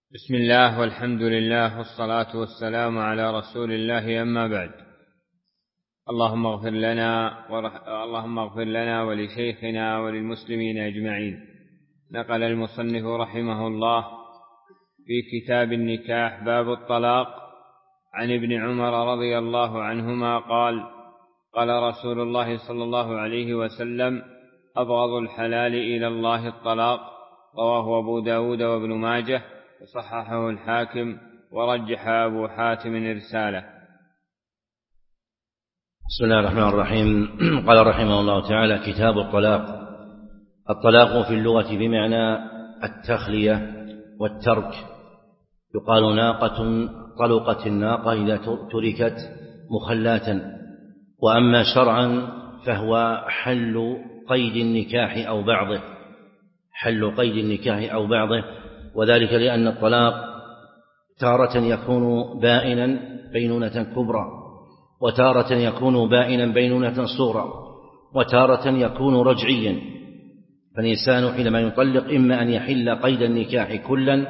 بسم الله والحمد لله والصلاة والسلام على رسول الله، أما بعد. اللهم اغفر لنا ولشيخنا وللمسلمين أجمعين. نقل المصنف رحمه الله في كتاب النكاح باب الطلاق عن ابن عمر رضي الله عنهما قال: قال رسول الله صلى الله عليه وسلم: أبغض الحلال إلى الله الطلاق. رواه أبو داود وابن ماجه وصححه الحاكم ورجح أبو حاتم إرساله. بسم الله الرحمن الرحيم. قال رحمه الله تعالى: كتاب الطلاق. الطلاق في اللغة بمعنى التخلية والترك. يقال ناقة طلقت الناقة إذا تركت مخلاة. وأما شرعا فهو حل قيد النكاح أو بعضه، وذلك لأن الطلاق تارة يكون بائنا بينونة كبرى، وتارة يكون بائنا بينونة صغرى، وتارة يكون رجعيا. فالإنسان حينما يطلق إما أن يحل قيد النكاح كلا،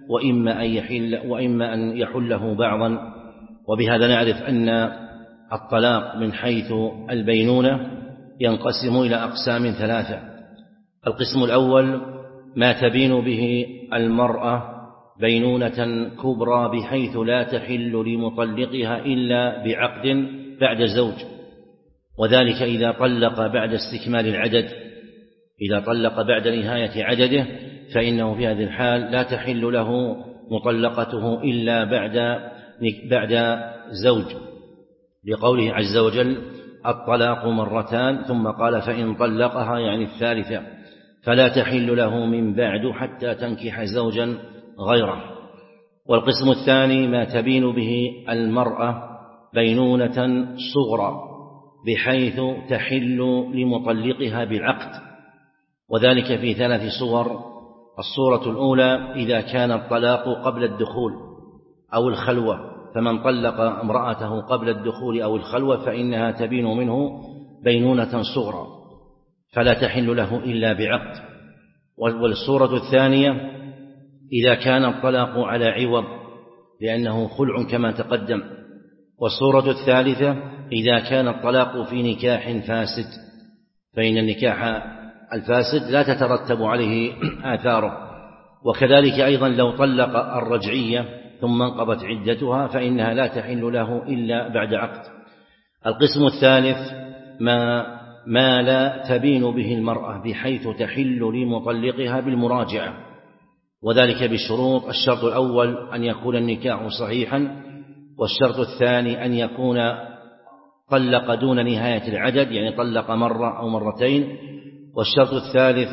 وإما أن يحله بعضا. وبهذا نعرف أن الطلاق من حيث البينونة ينقسم إلى أقسام ثلاثة. القسم الأول ما تبين به المرأة بينونة كبرى بحيث لا تحل لمطلقها إلا بعقد بعد زوج، وذلك إذا طلق بعد استكمال العدد. إذا طلق بعد نهاية عدده فإنه في هذه الحال لا تحل له مطلقته إلا بعد زوج، لقوله عز وجل: الطلاق مرتان، ثم قال: فإن طلقها يعني الثالثة فلا تحل له من بعد حتى تنكح زوجا غيره. والقسم الثاني ما تبين به المرأة بينونة صغرى بحيث تحل لمطلقها بالعقد، وذلك في ثلاث صور. الصورة الأولى إذا كان الطلاق قبل الدخول أو الخلوة، فمن طلق امرأته قبل الدخول أو الخلوة فإنها تبين منه بينونة صغرى فلا تحل له إلا بعقد. والصورة الثانية إذا كان الطلاق على عوض لأنه خلع كما تقدم. والصورة الثالثة إذا كان الطلاق في نكاح فاسد، فإن النكاح الفاسد لا تترتب عليه آثاره. وكذلك أيضا لو طلق الرجعية ثم انقضت عدتها فإنها لا تحل له إلا بعد عقد. القسم الثالث ما لا تبين به المرأة بحيث تحل لمطلقها بالمراجعة، وذلك بشروط: الشرط الأول أن يكون النكاح صحيحا، والشرط الثاني أن يكون طلق دون نهاية العدد، يعني طلق مرة أو مرتين، والشرط الثالث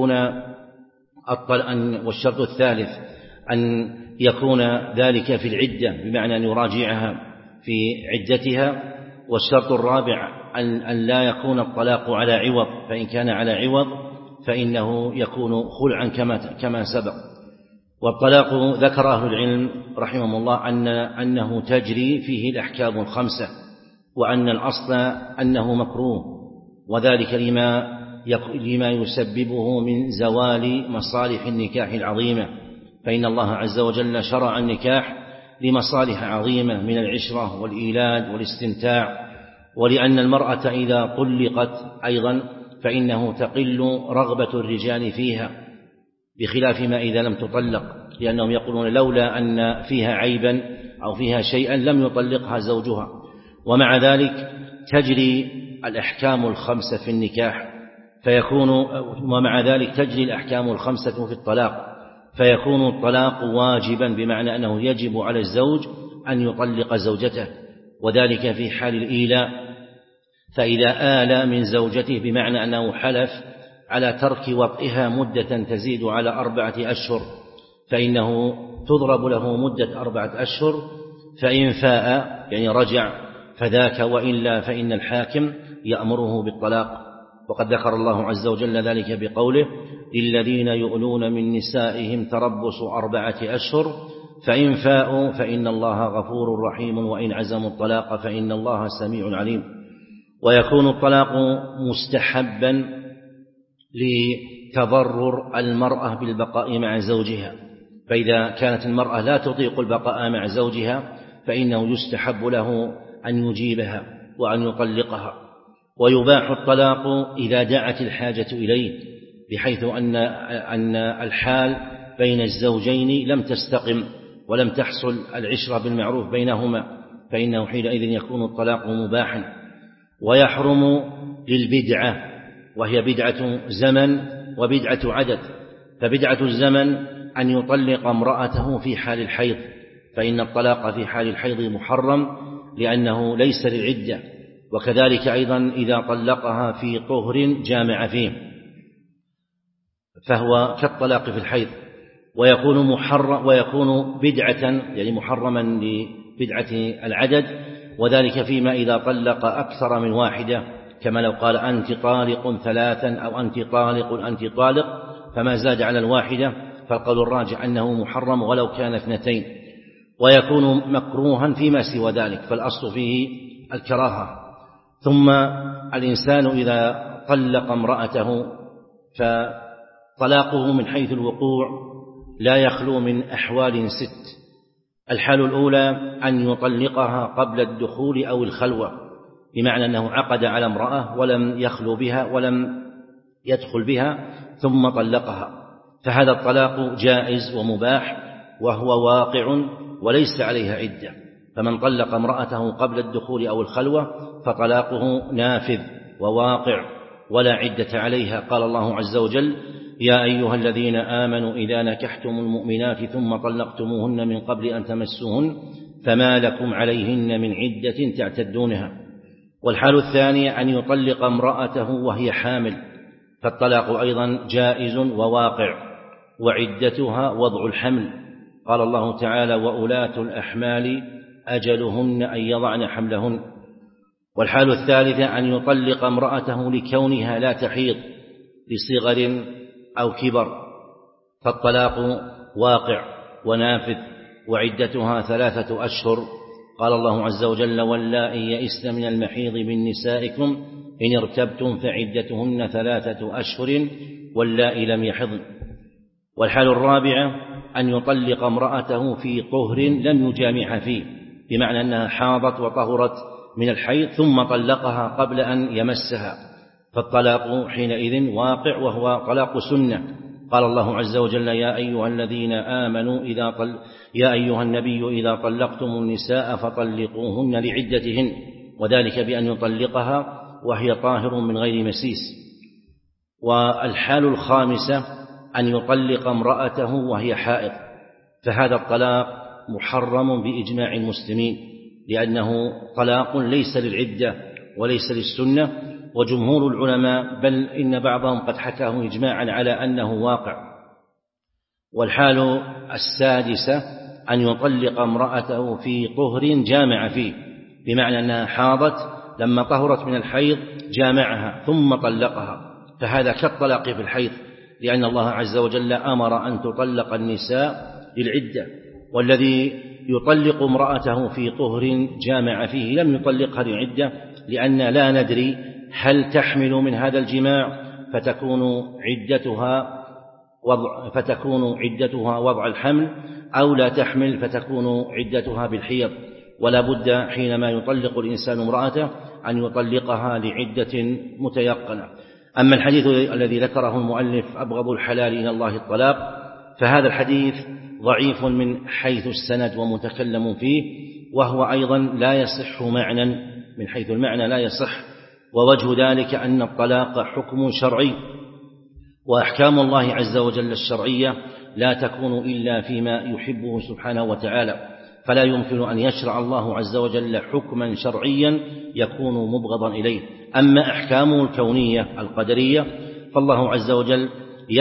أن يكون ذلك في العدة، بمعنى أن يراجعها في عدتها. والشرط الرابع أن لا يكون الطلاق على عوض، فإن كان على عوض فإنه يكون خلعا كما سبق. والطلاق ذكر أهل العلم رحمهم الله أنه تجري فيه الأحكام الخمسة، وأن الأصل أنه مكروه، وذلك لما يسببه من زوال مصالح النكاح العظيمة. فإن الله عز وجل شرع النكاح لمصالح عظيمة من العشرة والإيلاد والاستمتاع، ولأن المرأة إذا طلقت أيضا فإنه تقل رغبة الرجال فيها، بخلاف ما إذا لم تطلق، لأنهم يقولون لولا أن فيها عيبا أو فيها شيئا لم يطلقها زوجها. ومع ذلك تجري الأحكام الخمسة في النكاح ومع ذلك تجري الأحكام الخمسة في الطلاق، فيكون الطلاق واجبا، بمعنى أنه يجب على الزوج أن يطلق زوجته، وذلك في حال الإيلاء. فإذا آل من زوجته بمعنى أنه حلف على ترك وطئها مدة تزيد على 4 أشهر، فإنه تضرب له مدة 4 أشهر، فإن فاء يعني رجع فذاك، وإلا فإن الحاكم يأمره بالطلاق. وقد ذكر الله عز وجل ذلك بقوله: للذين يؤلون من نسائهم تربص 4 أشهر فإن فاءوا فإن الله غفور رحيم وإن عزموا الطلاق فإن الله سميع عليم. ويكون الطلاق مستحبا لتضرر المرأة بالبقاء مع زوجها، فإذا كانت المرأة لا تطيق البقاء مع زوجها فإنه يستحب له أن يجيبها وأن يطلقها. ويباح الطلاق إذا دعت الحاجة إليه، بحيث أن الحال بين الزوجين لم تستقم ولم تحصل العشرة بالمعروف بينهما، فإنه حينئذ يكون الطلاق مباحا. ويحرم للبدعة، وهي بدعة زمن وبدعة عدد. فبدعة الزمن أن يطلق امرأته في حال الحيض، فإن الطلاق في حال الحيض محرم لأنه ليس للعدة. وكذلك أيضا إذا طلقها في طهر جامع فيه فهو كالطلاق في الحيض. ويكون بدعة يعني محرما لبدعة العدد، وذلك فيما إذا طلق أكثر من واحدة، كما لو قال أنت طالق ثلاثا أو أنت طالق، فما زاد على الواحدة فالقول الراجح أنه محرم ولو كان اثنتين. ويكون مكروها فيما سوى ذلك، فالأصل فيه الكراهة. ثم الإنسان إذا طلق امرأته فطلاقه من حيث الوقوع لا يخلو من أحوال 6. الحال الأولى أن يطلقها قبل الدخول أو الخلوة، بمعنى أنه عقد على امرأة ولم يخلو بها ولم يدخل بها ثم طلقها، فهذا الطلاق جائز ومباح وهو واقع وليس عليها عدة. فمن طلق امرأته قبل الدخول أو الخلوة فطلاقه نافذ وواقع ولا عدة عليها. قال الله عز وجل: يا أيها الذين آمنوا إذا نكحتم المؤمنات ثم طلقتموهن من قبل أن تمسوهن فما لكم عليهن من عدة تعتدونها. والحال الثانية أن يطلق امرأته وهي حامل، فالطلاق أيضا جائز وواقع، وعدتها وضع الحمل. قال الله تعالى: وأولاة الأحمال أجلهن أن يضعن حملهن. والحال الثالثة أن يطلق امرأته لكونها لا تحيض لصغر أو كبر، فالطلاق واقع ونافذ، وعدتها 3 أشهر. قال الله عز وجل: واللائي يئسن من المحيض من نسائكم إن ارتبتم فعدتهن 3 أشهر واللائي لم يحضن. والحال الرابعة أن يطلق امرأته في طهر لم يجامع فيه، بمعنى أنها حاضت وطهرت من الحيض ثم طلقها قبل أن يمسها، فالطلاق حينئذ واقع وهو طلاق سنة. قال الله عز وجل: يا أيها الذين آمنوا يا أيها النبي إذا طلقتم النساء فطلقوهن لعدتهن، وذلك بأن يطلقها وهي طاهر من غير مسيس. والحال الخامسة أن يطلق امرأته وهي حائض، فهذا الطلاق محرم بإجماع المسلمين، لأنه طلاق ليس للعدة وليس للسنة. وجمهور العلماء بل إن بعضهم قد حكاه إجماعا على أنه واقع. والحال السادسة أن يطلق امرأته في طهر جامع فيه، بمعنى أنها حاضت لما طهرت من الحيض جامعها ثم طلقها، فهذا كالطلاق في الحيض، لأن الله عز وجل أمر أن تطلق النساء للعدة. والذي يطلق امرأته في طهر جامع فيه لم يطلقها للعدة، لأن لا ندري هل تحمل من هذا الجماع فتكون عدتها وضع الحمل، أو لا تحمل فتكون عدتها بالحيض. ولا بد حينما يطلق الإنسان امرأته أن يطلقها لعدة متيقنة. أما الحديث الذي ذكره المؤلف: أبغض الحلال إلى الله الطلاق، فهذا الحديث ضعيف من حيث السند ومتكلم فيه، وهو أيضا لا يصح معنى، من حيث المعنى لا يصح. ووجه ذلك أن الطلاق حكم شرعي، وأحكام الله عز وجل الشرعية لا تكون إلا فيما يحبه سبحانه وتعالى، فلا يمكن أن يشرع الله عز وجل حكما شرعيا يكون مبغضا إليه. أما أحكامه الكونية القدرية فالله عز وجل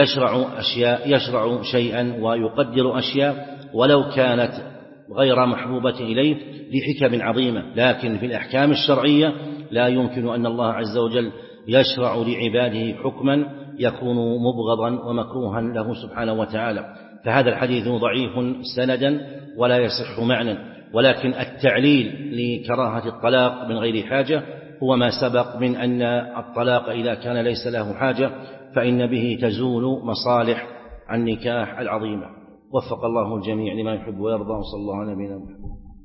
يشرع شيئا ويقدر أشياء ولو كانت غير محبوبة إليه لحكم عظيمة، لكن في الأحكام الشرعية لا يمكن أن الله عز وجل يشرع لعباده حكما يكون مبغضا ومكروها له سبحانه وتعالى. فهذا الحديث ضعيف سندا ولا يصح معنى. ولكن التعليل لكراهة الطلاق من غير حاجة هو ما سبق من أن الطلاق إذا كان ليس له حاجة فإن به تزول مصالح النكاح العظيمة. وفق الله الجميع لما يحب ويرضى. وصلى الله على نبينا محمد.